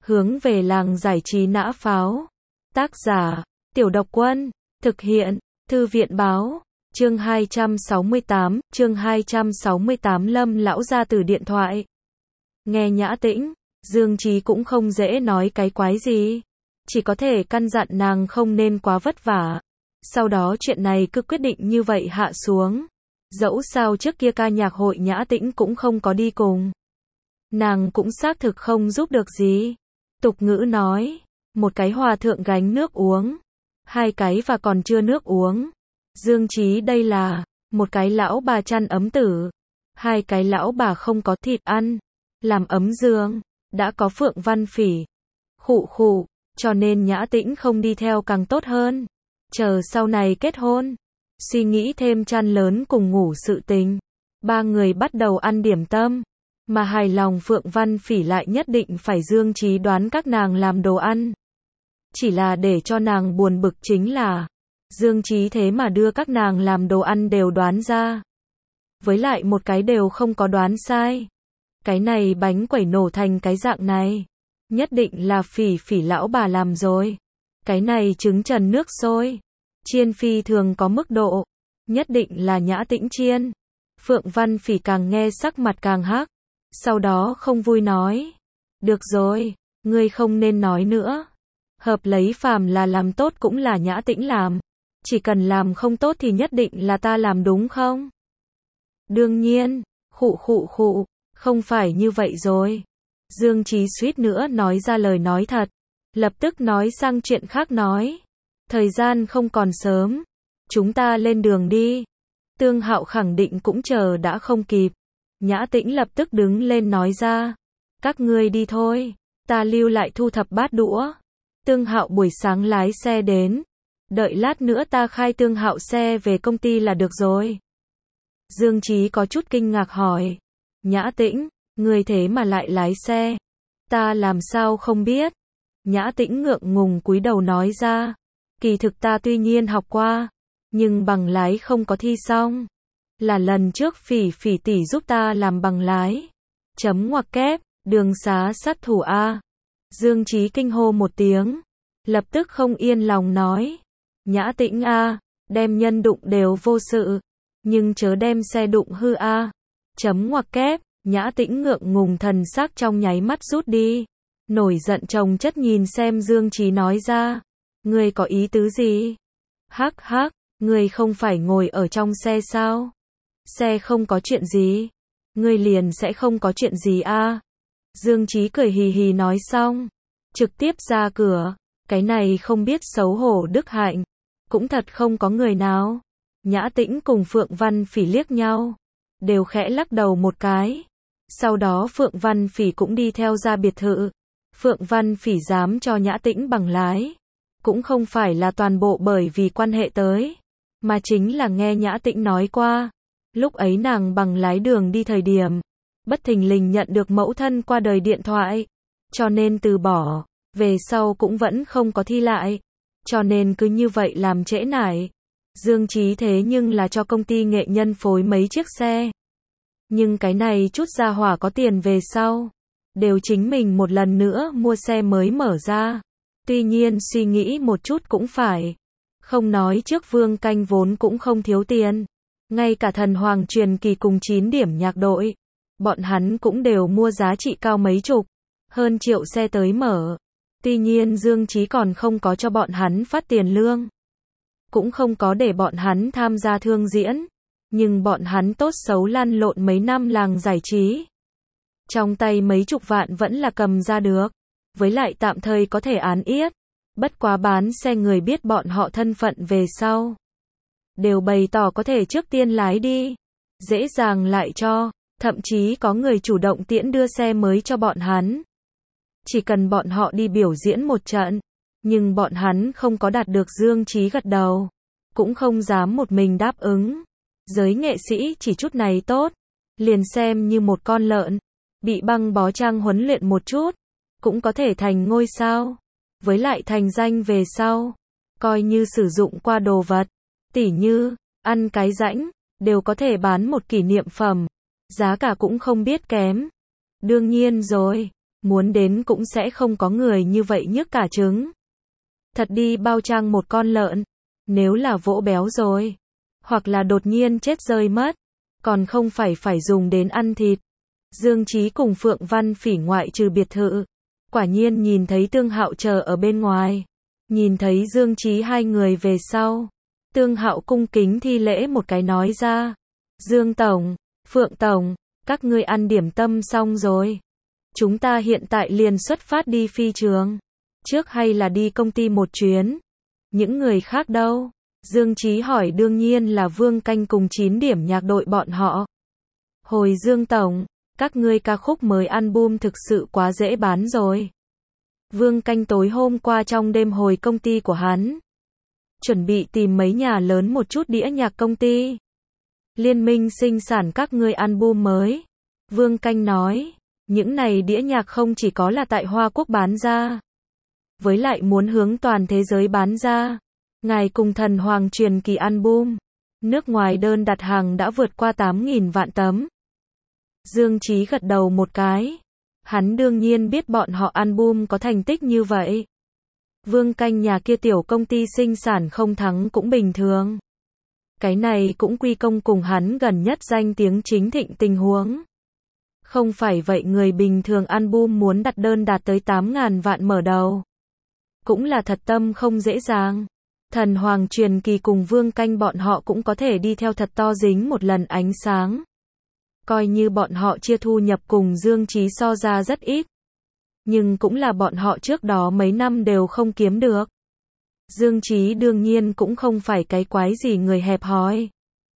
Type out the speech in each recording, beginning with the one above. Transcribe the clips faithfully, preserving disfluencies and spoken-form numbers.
Hướng về làng giải trí nã pháo. Tác giả, Tiểu Độc Quân. Thực hiện, Thư viện báo. Chương hai trăm sáu mươi tám, chương hai trăm sáu mươi tám Lâm lão gia từ điện thoại. Nghe Nhã Tĩnh, Dương Chí cũng không dễ nói cái quái gì. Chỉ có thể căn dặn nàng không nên quá vất vả. Sau đó chuyện này cứ quyết định như vậy hạ xuống. Dẫu sao trước kia ca nhạc hội Nhã Tĩnh cũng không có đi cùng. Nàng cũng xác thực không giúp được gì. Tục ngữ nói, một cái hòa thượng gánh nước uống, hai cái và còn chưa nước uống. Dương Chí đây là, một cái lão bà chăn ấm tử, hai cái lão bà không có thịt ăn, làm ấm giường, đã có Phượng Văn Phỉ. Khụ khụ, cho nên Nhã Tĩnh không đi theo càng tốt hơn. Chờ sau này kết hôn, suy nghĩ thêm chăn lớn cùng ngủ sự tình. Ba người bắt đầu ăn điểm tâm. Mà hài lòng Phượng Văn Phỉ lại nhất định phải Dương Chí đoán các nàng làm đồ ăn. Chỉ là để cho nàng buồn bực chính là, Dương Chí thế mà đưa các nàng làm đồ ăn đều đoán ra. Với lại một cái đều không có đoán sai. Cái này bánh quẩy nổ thành cái dạng này, nhất định là Phỉ Phỉ lão bà làm rồi. Cái này trứng trần nước sôi, chiên phi thường có mức độ, nhất định là Nhã Tĩnh chiên. Phượng Văn Phỉ càng nghe sắc mặt càng hắc. Sau đó không vui nói, được rồi, ngươi không nên nói nữa. Hợp lấy phàm là làm tốt cũng là Nhã Tĩnh làm. Chỉ cần làm không tốt thì nhất định là ta làm đúng không? Đương nhiên, khụ khụ khụ, không phải như vậy rồi. Dương Chí suýt nữa nói ra lời nói thật. Lập tức nói sang chuyện khác nói. Thời gian không còn sớm. Chúng ta lên đường đi. Tương Hạo khẳng định cũng chờ đã không kịp. Nhã Tĩnh lập tức đứng lên nói ra. Các ngươi đi thôi. Ta lưu lại thu thập bát đũa. Tương Hạo buổi sáng lái xe đến. Đợi lát nữa ta khai Tương Hạo xe về công ty là được rồi. Dương Chí có chút kinh ngạc hỏi. Nhã Tĩnh, ngươi thế mà lại lái xe. Ta làm sao không biết. Nhã Tĩnh ngượng ngùng cúi đầu nói ra. Kỳ thực ta tuy nhiên học qua. Nhưng bằng lái không có thi xong. Là lần trước Phỉ Phỉ tỷ giúp ta làm bằng lái. Chấm ngoặc kép, đường xá sát thủ A. Dương Chí kinh hô một tiếng. Lập tức không yên lòng nói. Nhã Tĩnh A, đem nhân đụng đều vô sự. Nhưng chớ đem xe đụng hư A. Chấm ngoặc kép, Nhã Tĩnh ngượng ngùng thần sắc trong nháy mắt rút đi. Nổi giận chồng chất nhìn xem Dương Chí nói ra. Ngươi có ý tứ gì? Hắc hắc, ngươi không phải ngồi ở trong xe sao? Xe không có chuyện gì. Ngươi liền sẽ không có chuyện gì a? Dương Chí cười hì hì nói xong. Trực tiếp ra cửa. Cái này không biết xấu hổ đức hạnh. Cũng thật không có người nào. Nhã Tĩnh cùng Phượng Văn Phỉ liếc nhau. Đều khẽ lắc đầu một cái. Sau đó Phượng Văn Phỉ cũng đi theo ra biệt thự. Phượng Văn Phỉ dám cho Nhã Tĩnh bằng lái. Cũng không phải là toàn bộ bởi vì quan hệ tới. Mà chính là nghe Nhã Tĩnh nói qua. Lúc ấy nàng bằng lái đường đi thời điểm, bất thình lình nhận được mẫu thân qua đời điện thoại, cho nên từ bỏ, về sau cũng vẫn không có thi lại, cho nên cứ như vậy làm trễ nải. Dương Chí thế nhưng là cho công ty nghệ nhân phối mấy chiếc xe. Nhưng cái này chút gia hỏa có tiền về sau, đều chính mình một lần nữa mua xe mới mở ra. Tuy nhiên suy nghĩ một chút cũng phải. Không nói trước Vương Canh vốn cũng không thiếu tiền. Ngay cả Thần Hoàng Truyền Kỳ cùng chín điểm nhạc đội, bọn hắn cũng đều mua giá trị cao mấy chục, hơn triệu xe tới mở. Tuy nhiên Dương Chí còn không có cho bọn hắn phát tiền lương, cũng không có để bọn hắn tham gia thương diễn, nhưng bọn hắn tốt xấu lăn lộn mấy năm làng giải trí. Trong tay mấy chục vạn vẫn là cầm ra được, với lại tạm thời có thể án yết. Bất quá bán xe người biết bọn họ thân phận về sau. Đều bày tỏ có thể trước tiên lái đi. Dễ dàng lại cho, thậm chí có người chủ động tiễn đưa xe mới cho bọn hắn. Chỉ cần bọn họ đi biểu diễn một trận. Nhưng bọn hắn không có đạt được Dương Chí gật đầu. Cũng không dám một mình đáp ứng. Giới nghệ sĩ chỉ chút này tốt. Liền xem như một con lợn. Bị băng bó trang huấn luyện một chút. Cũng có thể thành ngôi sao. Với lại thành danh về sau. Coi như sử dụng qua đồ vật. Tỉ như, ăn cái rãnh, đều có thể bán một kỷ niệm phẩm. Giá cả cũng không biết kém. Đương nhiên rồi, muốn đến cũng sẽ không có người như vậy nhức cả trứng. Thật đi bao trang một con lợn, nếu là vỗ béo rồi, hoặc là đột nhiên chết rơi mất, còn không phải phải dùng đến ăn thịt. Dương Chí cùng Phượng Văn Phỉ ngoại trừ biệt thự, quả nhiên nhìn thấy Tương Hạo chờ ở bên ngoài. Nhìn thấy Dương Chí hai người về sau, Tương Hạo cung kính thi lễ một cái nói ra, Dương Tổng, Phượng Tổng, các ngươi ăn điểm tâm xong rồi. Chúng ta hiện tại liền xuất phát đi phi trường. Trước hay là đi công ty một chuyến? Những người khác đâu? Dương Chí hỏi đương nhiên là Vương Canh cùng chín điểm nhạc đội bọn họ. Hồi Dương Tổng, các ngươi ca khúc mới album thực sự quá dễ bán rồi. Vương Canh tối hôm qua trong đêm hồi công ty của hắn. Chuẩn bị tìm mấy nhà lớn một chút đĩa nhạc công ty. Liên minh sinh sản các ngươi album mới. Vương Canh nói, những này đĩa nhạc không chỉ có là tại Hoa Quốc bán ra, với lại muốn hướng toàn thế giới bán ra. Ngài cùng Thần Hoàng truyền kỳ album, nước ngoài đơn đặt hàng đã vượt qua tám nghìn vạn tấm. Dương Chí gật đầu một cái. Hắn đương nhiên biết bọn họ album có thành tích như vậy. Vương Canh nhà kia tiểu công ty sinh sản không thắng cũng bình thường. Cái này cũng quy công cùng hắn gần nhất danh tiếng chính thịnh tình huống. Không phải vậy người bình thường album muốn đặt đơn đạt tới tám ngàn vạn mở đầu. Cũng là thật tâm không dễ dàng. Thần Hoàng truyền kỳ cùng Vương Canh bọn họ cũng có thể đi theo thật to dính một lần ánh sáng. Coi như bọn họ chia thu nhập cùng Dương Chí so ra rất ít. Nhưng cũng là bọn họ trước đó mấy năm đều không kiếm được. Dương Chí đương nhiên cũng không phải cái quái gì người hẹp hòi.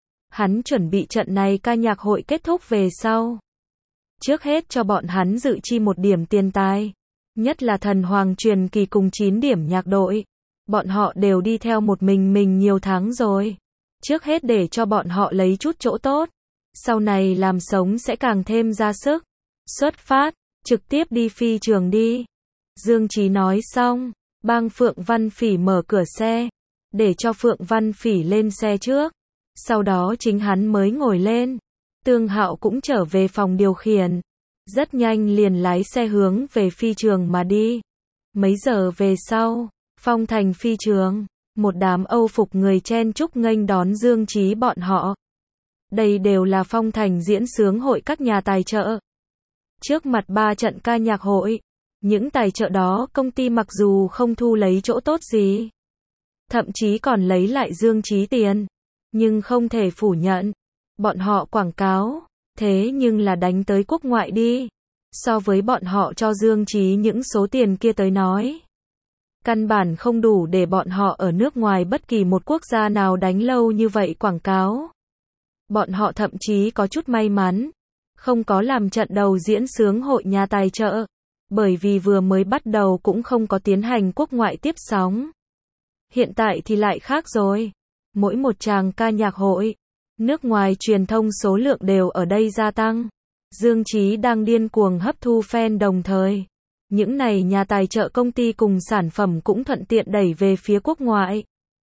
Hắn chuẩn bị trận này ca nhạc hội kết thúc về sau. Trước hết cho bọn hắn dự chi một điểm tiền tài. Nhất là Thần Hoàng truyền kỳ cùng chín điểm nhạc đội. Bọn họ đều đi theo một mình mình nhiều tháng rồi. Trước hết để cho bọn họ lấy chút chỗ tốt. Sau này làm sống sẽ càng thêm ra sức. Xuất phát, trực tiếp đi phi trường đi. Dương Chí nói xong, bang Phượng Văn Phỉ mở cửa xe. Để cho Phượng Văn Phỉ lên xe trước. Sau đó chính hắn mới ngồi lên. Tương Hạo cũng trở về phòng điều khiển. Rất nhanh liền lái xe hướng về phi trường mà đi. Mấy giờ về sau, Phong Thành phi trường, một đám Âu phục người chen chúc nghênh đón Dương Chí bọn họ. Đây đều là Phong Thành diễn xướng hội các nhà tài trợ. Trước mặt ba trận ca nhạc hội, những tài trợ đó công ty mặc dù không thu lấy chỗ tốt gì, thậm chí còn lấy lại Dương Chí tiền, nhưng không thể phủ nhận, bọn họ quảng cáo, thế nhưng là đánh tới quốc ngoại đi. So với bọn họ cho Dương Chí những số tiền kia tới nói, căn bản không đủ để bọn họ ở nước ngoài bất kỳ một quốc gia nào đánh lâu như vậy quảng cáo. Bọn họ thậm chí có chút may mắn, không có làm trận đầu diễn xướng hội nhà tài trợ, bởi vì vừa mới bắt đầu cũng không có tiến hành quốc ngoại tiếp sóng. Hiện tại thì lại khác rồi. Mỗi một tràng ca nhạc hội, nước ngoài truyền thông số lượng đều ở đây gia tăng. Dương Chí đang điên cuồng hấp thu fan đồng thời. Những này nhà tài trợ công ty cùng sản phẩm cũng thuận tiện đẩy về phía quốc ngoại.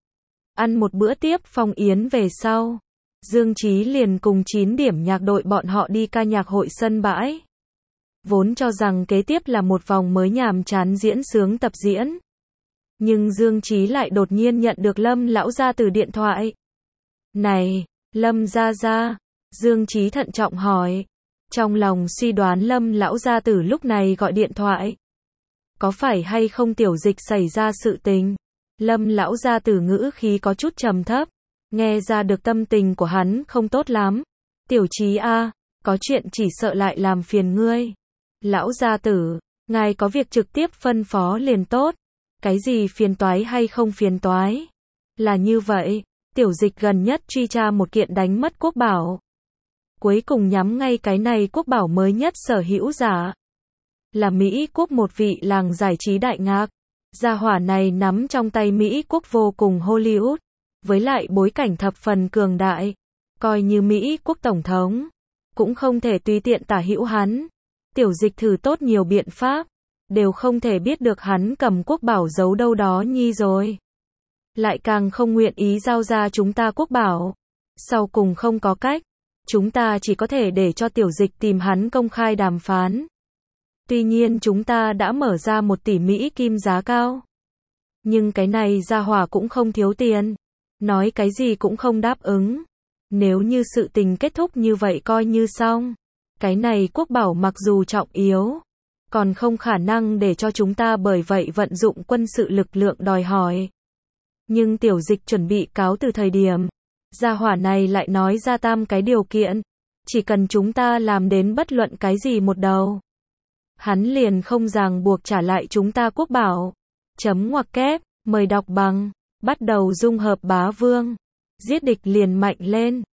Ăn một bữa tiếp phong yến về sau, Dương Chí liền cùng chín điểm nhạc đội bọn họ đi ca nhạc hội sân bãi. Vốn cho rằng kế tiếp là một vòng mới nhàm chán diễn sướng tập diễn. Nhưng Dương Chí lại đột nhiên nhận được Lâm lão gia từ điện thoại. Này, Lâm gia gia, Dương Chí thận trọng hỏi. Trong lòng suy đoán Lâm lão gia tử lúc này gọi điện thoại. Có phải hay không tiểu dịch xảy ra sự tình? Lâm lão gia tử ngữ khí có chút trầm thấp. Nghe ra được tâm tình của hắn không tốt lắm. Tiểu Chí a, có chuyện chỉ sợ lại làm phiền ngươi. Lão gia tử, ngài có việc trực tiếp phân phó liền tốt. Cái gì phiền toái hay không phiền toái? Là như vậy, tiểu dịch gần nhất truy tra một kiện đánh mất quốc bảo. Cuối cùng nhắm ngay cái này quốc bảo mới nhất sở hữu giả. Là Mỹ quốc một vị làng giải trí đại ngạc. Gia hỏa này nắm trong tay Mỹ quốc vô cùng Hollywood. Với lại bối cảnh thập phần cường đại. Coi như Mỹ quốc tổng thống. Cũng không thể tùy tiện tả hữu hắn. Tiểu dịch thử tốt nhiều biện pháp. Đều không thể biết được hắn cầm quốc bảo giấu đâu đó nhi rồi. Lại càng không nguyện ý giao ra chúng ta quốc bảo. Sau cùng không có cách. Chúng ta chỉ có thể để cho tiểu dịch tìm hắn công khai đàm phán. Tuy nhiên chúng ta đã mở ra một tỷ Mỹ kim giá cao. Nhưng cái này gia hỏa cũng không thiếu tiền. Nói cái gì cũng không đáp ứng. Nếu như sự tình kết thúc như vậy coi như xong. Cái này quốc bảo mặc dù trọng yếu, còn không khả năng để cho chúng ta bởi vậy vận dụng quân sự lực lượng đòi hỏi. Nhưng tiểu dịch chuẩn bị cáo từ thời điểm, gia hỏa này lại nói ra tam cái điều kiện. Chỉ cần chúng ta làm đến bất luận cái gì một đầu, hắn liền không ràng buộc trả lại chúng ta quốc bảo. Chấm ngoặc kép, mời đọc bằng, bắt đầu dung hợp bá vương. Giết địch liền mạnh lên.